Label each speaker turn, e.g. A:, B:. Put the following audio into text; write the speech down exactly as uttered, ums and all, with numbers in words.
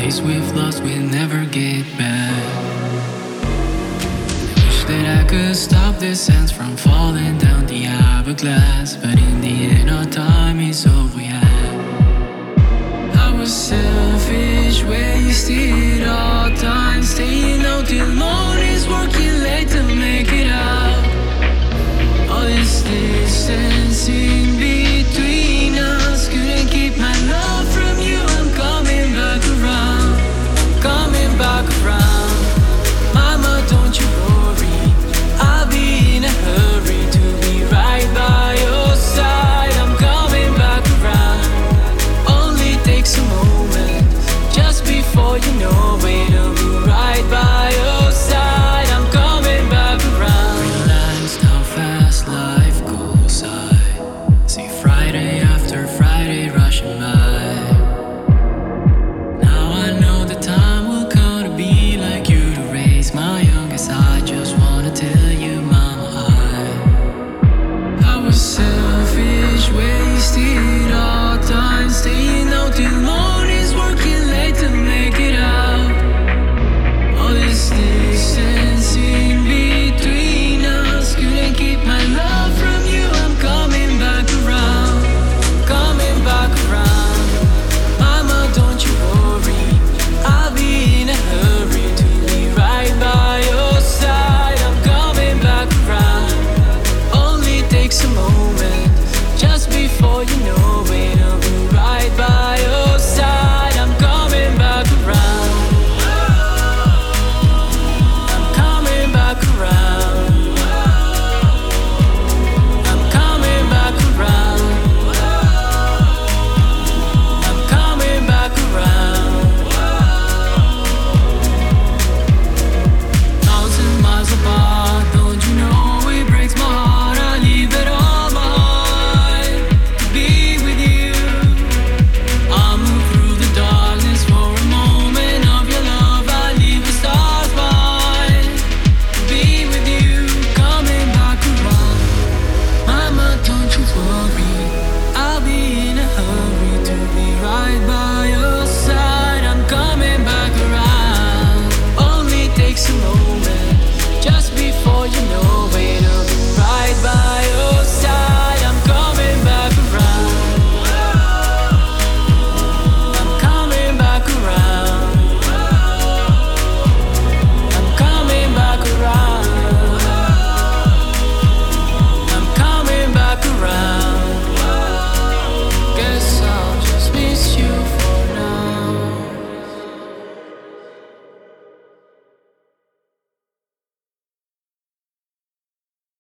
A: place we've lost, we'll never get back. I wish that I could stop the sands from falling down the hourglass, but in the end our time is all we have. I was selfish, wasted all time, staying out too long.